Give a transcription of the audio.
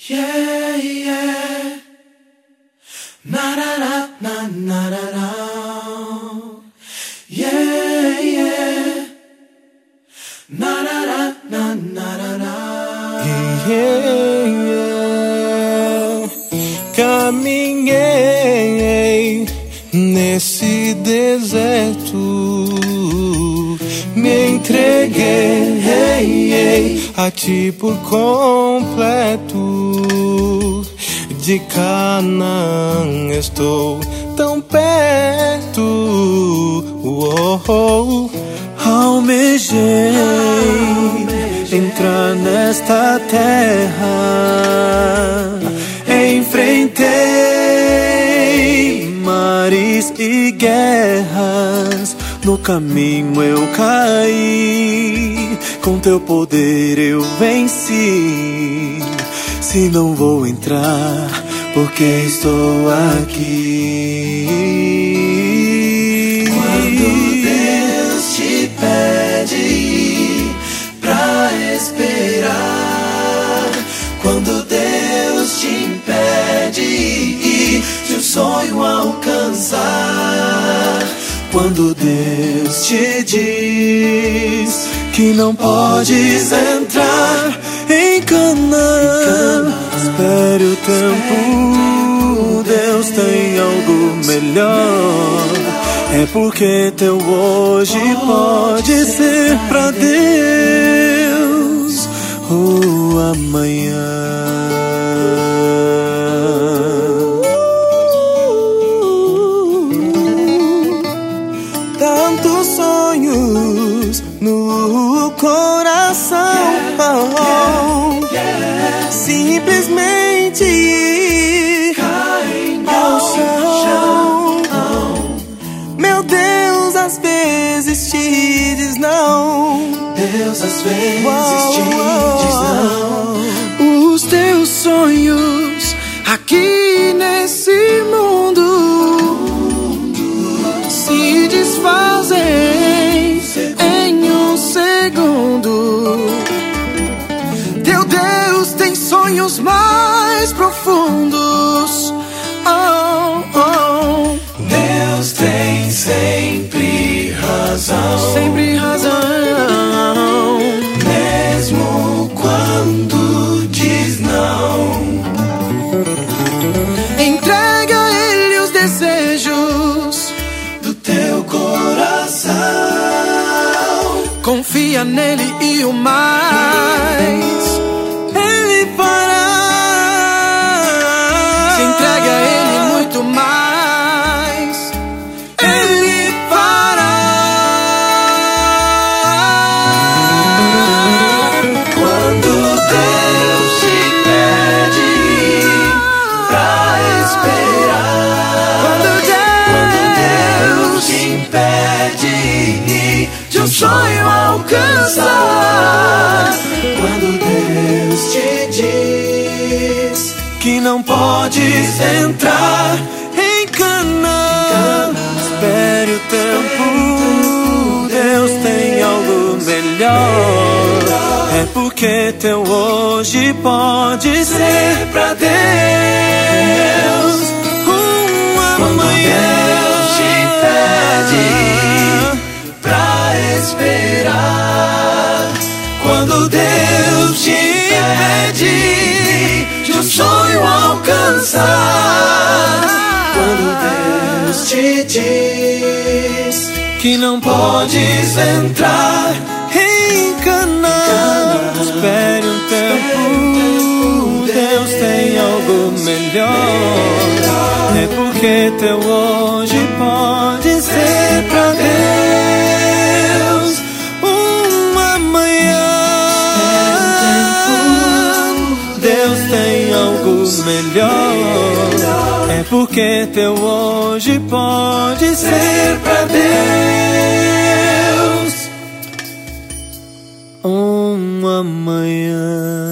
Yeah, yeah. Na na na na na na na. Yeah, yeah. Na na na na na na na. Yeah, yeah. Caminhei nesse deserto, me entreguei a ti por completo. De Canaã estou tão perto. Almejei entrar nesta terra. Enfrentei mares e guerras. No caminho eu caí, com teu poder eu venci. Se não vou entrar, porque estou aqui. Quando Deus te pede pra esperar, quando Deus te impede de um sonho alcançar, quando Deus te diz que não podes entrar em Canaã, espere o tempo, Deus tem algo melhor. É porque teu hoje pode ser pra Deus o amanhã. Tantos sonhos no coração, simplesmente caem ao chão. Meu Deus, às vezes te diz não. Deus às vezes te diz não. Os teus sonhos aqui nesse mundo se desfazem em um segundo. Teu Deus tem sonhos mais profundos. Deus tem sempre razão. Sempre razão. Mesmo quando diz não. Entrega a Ele os desejos do teu coração. Confia nele e o mais Ele fará. Se entrega a Ele muito mais Ele fará. Quando Deus te pede pra esperar, Quando Deus te impede de um sonho alcançar, quando Deus te diz que não podes entrar em Canaã, espere o tempo, Deus tem algo melhor. É porque teu hoje pode ser pra Deus quando Deus te pede pra esperar, quando Deus te impede de um sonho alcançar, quando Deus te diz que não podes entrar em Canaã. Espere um tempo, Deus tem algo melhor. É porque teu hoje pode ser pra Deus amanhã. Deus tem algo melhor. É porque teu hoje pode ser pra Deus amanhã.